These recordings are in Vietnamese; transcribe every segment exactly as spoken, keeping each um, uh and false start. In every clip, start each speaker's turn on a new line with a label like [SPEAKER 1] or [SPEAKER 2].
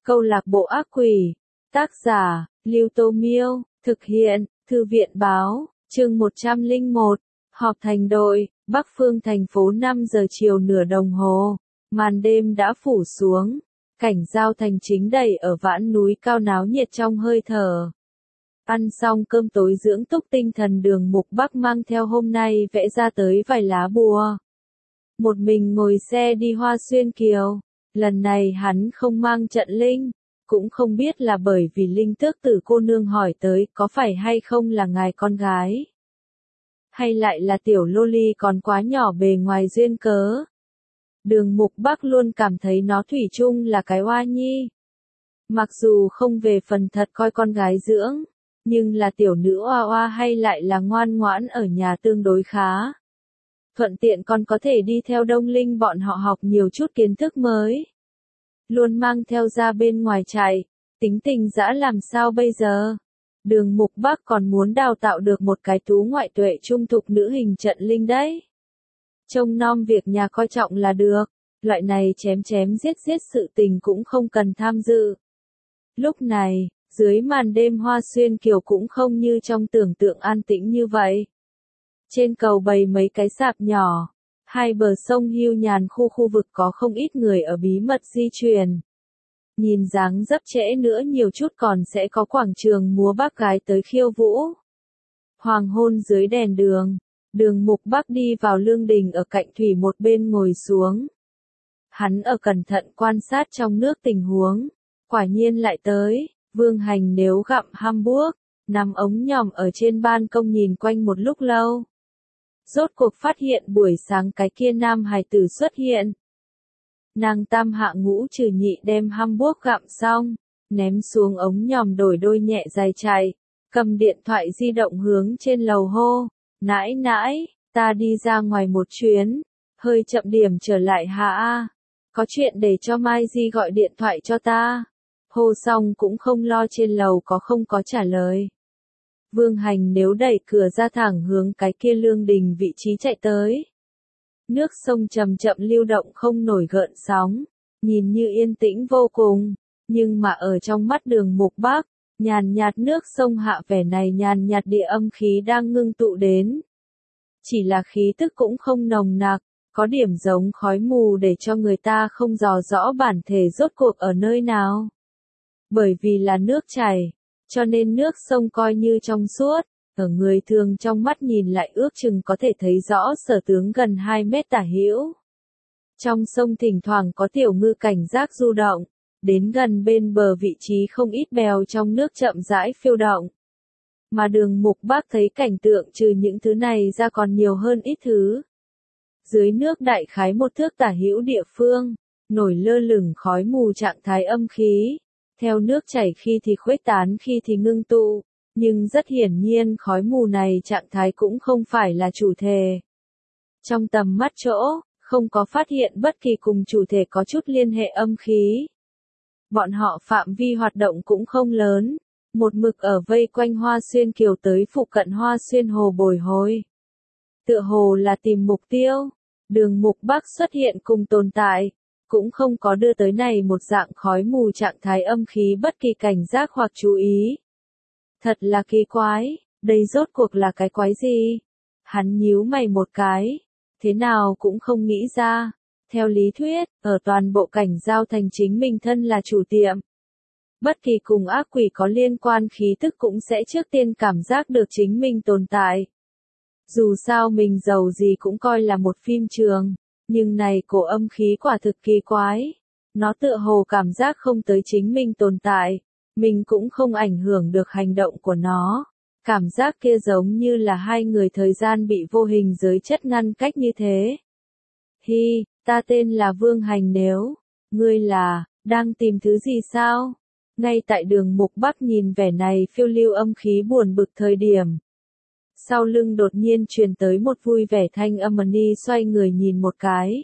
[SPEAKER 1] Câu lạc bộ ác quỷ. Tác giả, Lưu Tô Miêu. Thực hiện, Thư viện báo. Chương một trăm lẻ một. Họp thành đội. Bắc phương thành phố năm giờ chiều nửa đồng hồ. Màn đêm đã phủ xuống. Cảnh giao thành chính đầy ở vãn núi cao náo nhiệt trong hơi thở. Ăn xong cơm tối dưỡng túc tinh thần, Đường Mục Bắc mang theo hôm nay vẽ ra tới vài lá bùa. Một mình ngồi xe đi Hoa Xuyên Kiều. Lần này hắn không mang trận linh. Cũng không biết là bởi vì Linh Tước Tử cô nương hỏi tới có phải hay không là ngài con gái. Hay lại là tiểu lô ly còn quá nhỏ bề ngoài duyên cớ. Đường Mục Bắc luôn cảm thấy nó thủy chung là cái oa nhi. Mặc dù không về phần thật coi con gái dưỡng, nhưng là tiểu nữ oa oa hay lại là ngoan ngoãn ở nhà tương đối khá. Thuận tiện còn có thể đi theo Đông Linh bọn họ học nhiều chút kiến thức mới. Luôn mang theo ra bên ngoài chạy, tính tình dã làm sao bây giờ? Đường Mục Bắc còn muốn đào tạo được một cái tú ngoại tuệ trung thục nữ hình trận linh đấy. Trông nom việc nhà coi trọng là được, loại này chém chém giết giết sự tình cũng không cần tham dự. Lúc này, dưới màn đêm Hoa Xuyên Kiều cũng không như trong tưởng tượng an tĩnh như vậy. Trên cầu bày mấy cái sạp nhỏ, hai bờ sông hưu nhàn khu khu vực có không ít người ở bí mật di chuyển. Nhìn dáng dấp trễ nữa nhiều chút còn sẽ có quảng trường múa bác gái tới khiêu vũ. Hoàng hôn dưới đèn đường, Đường Mục Bắc đi vào lương đình ở cạnh thủy một bên ngồi xuống. Hắn ở cẩn thận quan sát trong nước tình huống, quả nhiên lại tới, Vương Hành nếu gặm hamburg, nằm ống nhòm ở trên ban công nhìn quanh một lúc lâu. Rốt cuộc phát hiện buổi sáng cái kia nam hài tử xuất hiện. Nàng tam hạ ngũ trừ nhị đem hamburg gặm xong, ném xuống ống nhòm đổi đôi nhẹ dài chạy, cầm điện thoại di động hướng trên lầu hô, nãi nãi, ta đi ra ngoài một chuyến, hơi chậm điểm trở lại hả a, có chuyện để cho Mai Di gọi điện thoại cho ta. Hô xong cũng không lo trên lầu có không có trả lời. Vương Hành nếu đẩy cửa ra thẳng hướng cái kia lương đình vị trí chạy tới. Nước sông chậm chậm lưu động không nổi gợn sóng, nhìn như yên tĩnh vô cùng, nhưng mà ở trong mắt Đường Mục Bắc, nhàn nhạt nước sông hạ vẻ này nhàn nhạt địa âm khí đang ngưng tụ đến. Chỉ là khí tức cũng không nồng nặc, có điểm giống khói mù để cho người ta không dò rõ bản thể rốt cuộc ở nơi nào. Bởi vì là nước chảy, cho nên nước sông coi như trong suốt, ở người thường trong mắt nhìn lại ước chừng có thể thấy rõ sở tướng gần hai mét tả hữu. Trong sông thỉnh thoảng có tiểu ngư cảnh giác du động, đến gần bên bờ vị trí không ít bèo trong nước chậm rãi phiêu động. Mà Đường Mục Bắc thấy cảnh tượng trừ những thứ này ra còn nhiều hơn ít thứ. Dưới nước đại khái một thước tả hữu địa phương, nổi lơ lửng khói mù trạng thái âm khí. Theo nước chảy khi thì khuếch tán khi thì ngưng tụ, nhưng rất hiển nhiên khói mù này trạng thái cũng không phải là chủ thể. Trong tầm mắt chỗ, không có phát hiện bất kỳ cùng chủ thể có chút liên hệ âm khí. Bọn họ phạm vi hoạt động cũng không lớn, một mực ở vây quanh Hoa Xuyên Kiều tới phụ cận Hoa Xuyên Hồ bồi hồi. Tựa hồ là tìm mục tiêu, Đường Mục Bắc xuất hiện cùng tồn tại. Cũng không có đưa tới này một dạng khói mù trạng thái âm khí bất kỳ cảnh giác hoặc chú ý. Thật là kỳ quái, đây rốt cuộc là cái quái gì? Hắn nhíu mày một cái, thế nào cũng không nghĩ ra. Theo lý thuyết, ở toàn bộ cảnh giao thành chính mình thân là chủ tiệm. Bất kỳ cùng ác quỷ có liên quan khí tức cũng sẽ trước tiên cảm giác được chính mình tồn tại. Dù sao mình giàu gì cũng coi là một phim trường. Nhưng này cổ âm khí quả thực kỳ quái. Nó tựa hồ cảm giác không tới chính mình tồn tại. Mình cũng không ảnh hưởng được hành động của nó. Cảm giác kia giống như là hai người thời gian bị vô hình giới chất ngăn cách như thế. Hi, ta tên là Vương Hành nếu. Ngươi là, đang tìm thứ gì sao? Ngay tại Đường Mục Bắc nhìn vẻ này phiêu lưu âm khí buồn bực thời điểm. Sau lưng đột nhiên truyền tới một vui vẻ thanh âm, Ni xoay người nhìn một cái.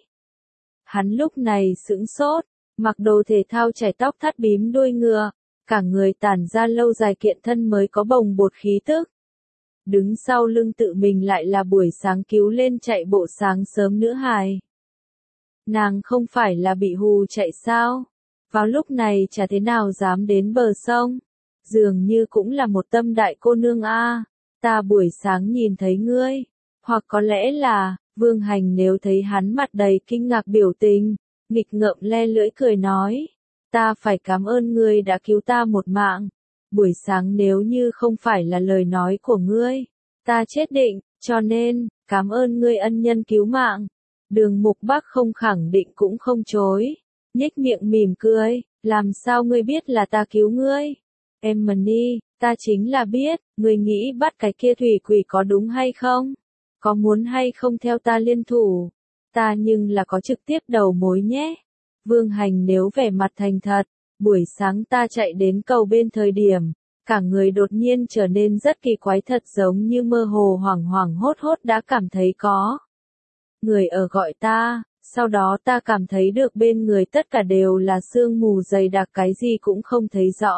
[SPEAKER 1] Hắn lúc này sững sốt, mặc đồ thể thao chải tóc thắt bím đuôi ngựa, cả người tản ra lâu dài kiện thân mới có bồng bột khí tức. Đứng sau lưng tự mình lại là buổi sáng cứu lên chạy bộ sáng sớm nữ hài. Nàng không phải là bị hù chạy sao? vào lúc này chả thế nào dám đến bờ sông. Dường như cũng là một tâm đại cô nương a. Ta buổi sáng nhìn thấy ngươi, hoặc có lẽ là, Vương Hành nếu thấy hắn mặt đầy kinh ngạc biểu tình, nghịch ngợm le lưỡi cười nói, ta phải cảm ơn ngươi đã cứu ta một mạng. Buổi sáng nếu như không phải là lời nói của ngươi, ta chết định, cho nên, cảm ơn ngươi ân nhân cứu mạng. Đường Mục Bắc không khẳng định cũng không chối, nhếch miệng mỉm cười, làm sao ngươi biết là ta cứu ngươi? Emily, ta chính là biết, ngươi nghĩ bắt cái kia thủy quỷ có đúng hay không? Có muốn hay không theo ta liên thủ? Ta nhưng là có trực tiếp đầu mối nhé. Vương Hành nếu vẻ mặt thành thật, buổi sáng ta chạy đến cầu bên thời điểm, cả người đột nhiên trở nên rất kỳ quái thật giống như mơ hồ hoảng hoảng hốt hốt đã cảm thấy có người ở gọi ta, sau đó ta cảm thấy được bên người tất cả đều là sương mù dày đặc cái gì cũng không thấy rõ.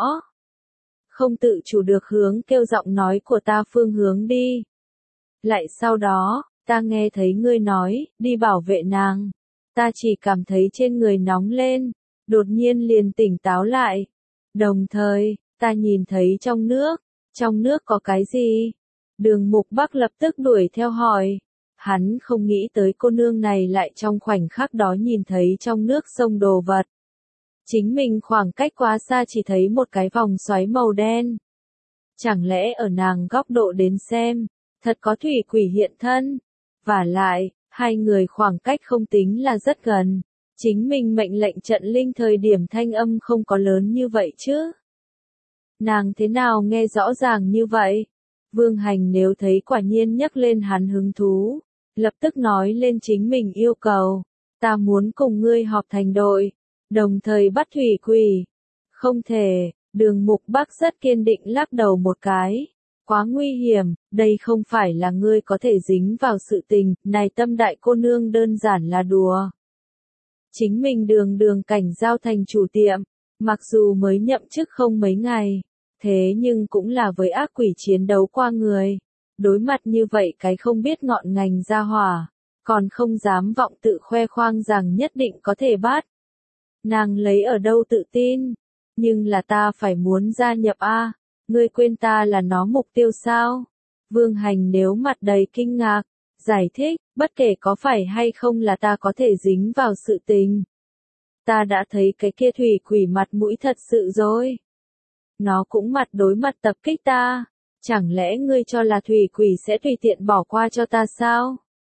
[SPEAKER 1] Không tự chủ được hướng kêu giọng nói của ta phương hướng đi. Lại sau đó, ta nghe thấy ngươi nói, đi bảo vệ nàng. Ta chỉ cảm thấy trên người nóng lên, đột nhiên liền tỉnh táo lại. Đồng thời, ta nhìn thấy trong nước, trong nước có cái gì? Đường Mục Bắc lập tức đuổi theo hỏi. Hắn không nghĩ tới cô nương này lại trong khoảnh khắc đó nhìn thấy trong nước sông đồ vật. Chính mình khoảng cách quá xa chỉ thấy một cái vòng xoáy màu đen. Chẳng lẽ ở nàng góc độ đến xem, thật có thủy quỷ hiện thân? Vả lại, hai người khoảng cách không tính là rất gần. Chính mình mệnh lệnh trận linh thời điểm thanh âm không có lớn như vậy chứ. Nàng thế nào nghe rõ ràng như vậy? Vương Hành nếu thấy quả nhiên nhắc lên hắn hứng thú, lập tức nói lên chính mình yêu cầu. Ta muốn cùng ngươi họp thành đội, đồng thời bắt thủy quỷ. Không thể, Đường Mục Bắc rất kiên định lắc đầu một cái. Quá nguy hiểm, đây không phải là ngươi có thể dính vào sự tình, này tâm đại cô nương đơn giản là đùa. Chính mình đường đường cảnh giao thành chủ tiệm, mặc dù mới nhậm chức không mấy ngày, thế nhưng cũng là với ác quỷ chiến đấu qua người. Đối mặt như vậy cái không biết ngọn ngành ra hỏa, còn không dám vọng tự khoe khoang rằng nhất định có thể bắt. Nàng lấy ở đâu tự tin, nhưng là ta phải muốn gia nhập a, ngươi quên ta là nó mục tiêu sao? Vương Hành nếu mặt đầy kinh ngạc, giải thích, bất kể có phải hay không là ta có thể dính vào sự tình. Ta đã thấy cái kia thủy quỷ mặt mũi thật sự rồi. Nó cũng mặt đối mặt tập kích ta. Chẳng lẽ ngươi cho là thủy quỷ sẽ tùy tiện bỏ qua cho ta sao?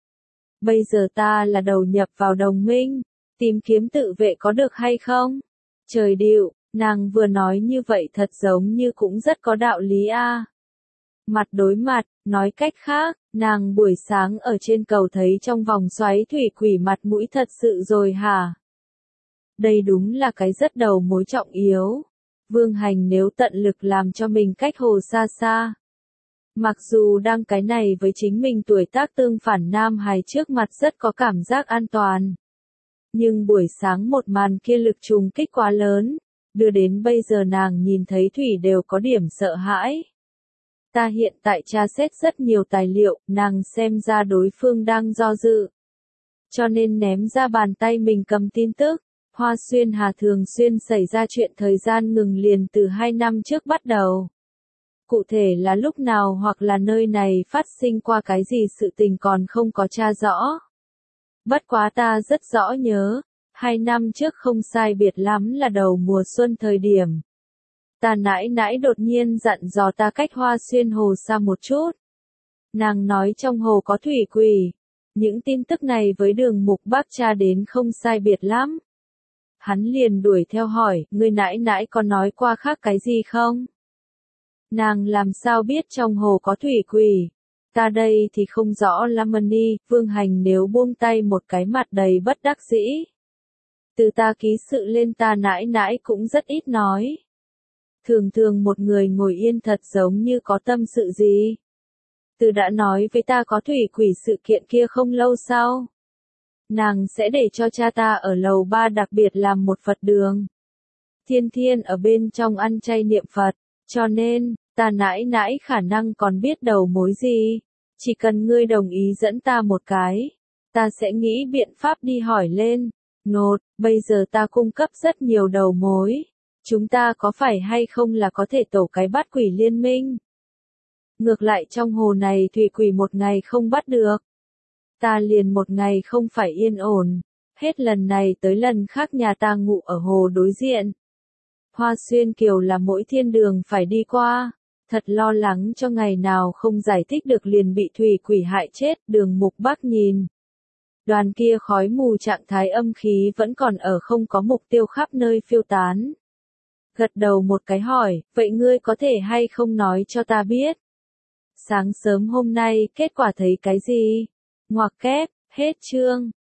[SPEAKER 1] Bây giờ ta là đầu nhập vào đồng minh, tìm kiếm tự vệ có được hay không? Trời điệu, nàng vừa nói như vậy thật giống như cũng rất có đạo lý a. Mặt đối mặt, nói cách khác, nàng buổi sáng ở trên cầu thấy trong vòng xoáy thủy quỷ mặt mũi thật sự rồi hả? Đây đúng là cái rất đầu mối trọng yếu. Vương Hành nếu tận lực làm cho mình cách hồ xa xa. Mặc dù đang cái này với chính mình tuổi tác tương phản nam hài trước mặt rất có cảm giác an toàn. Nhưng buổi sáng một màn kia lực trùng kích quá lớn, đưa đến bây giờ nàng nhìn thấy thủy đều có điểm sợ hãi. Ta hiện tại tra xét rất nhiều tài liệu, nàng xem ra đối phương đang do dự. Cho nên ném ra bàn tay mình cầm tin tức. Hoa Xuyên Hà thường xuyên xảy ra chuyện thời gian ngừng liền từ hai năm trước bắt đầu. Cụ thể là lúc nào hoặc là nơi này phát sinh qua cái gì sự tình còn không có tra rõ. Bất quá ta rất rõ nhớ, hai năm trước không sai biệt lắm là đầu mùa xuân thời điểm. Ta nãi nãi đột nhiên dặn dò ta cách Hoa Xuyên Hồ xa một chút. Nàng nói trong hồ có thủy quỷ. Những tin tức này với Đường Mục Bắc tra đến không sai biệt lắm. Hắn liền đuổi theo hỏi, ngươi nãi nãi có nói qua khác cái gì không? Nàng làm sao biết trong hồ có thủy quỷ? Ta đây thì không rõ Lamani, Vương Hành nếu buông tay một cái mặt đầy bất đắc dĩ. Từ ta ký sự lên ta nãi nãi cũng rất ít nói. Thường thường một người ngồi yên thật giống như có tâm sự gì. Từ đã nói với ta có thủy quỷ sự kiện kia không lâu sau. Nàng sẽ để cho cha ta ở lầu ba đặc biệt làm một Phật đường. Thiên thiên ở bên trong ăn chay niệm Phật, cho nên, ta nãi nãi khả năng còn biết đầu mối gì. Chỉ cần ngươi đồng ý dẫn ta một cái, ta sẽ nghĩ biện pháp đi hỏi lên. Nốt, bây giờ ta cung cấp rất nhiều đầu mối. Chúng ta có phải hay không là có thể tổ cái bắt quỷ liên minh? Ngược lại trong hồ này thủy quỷ một ngày không bắt được. Ta liền một ngày không phải yên ổn. Hết lần này tới lần khác nhà ta ngủ ở hồ đối diện. Hoa Xuyên Kiều là mỗi thiên đường phải đi qua. Thật lo lắng cho ngày nào không giải thích được liền bị thủy quỷ hại chết. Đường Mục Bắc nhìn. Đoàn kia khói mù trạng thái âm khí vẫn còn ở không có mục tiêu khắp nơi phiêu tán. Gật đầu một cái hỏi, vậy ngươi có thể hay không nói cho ta biết? Sáng sớm hôm nay, kết quả thấy cái gì? Ngoặc kép, hết chương.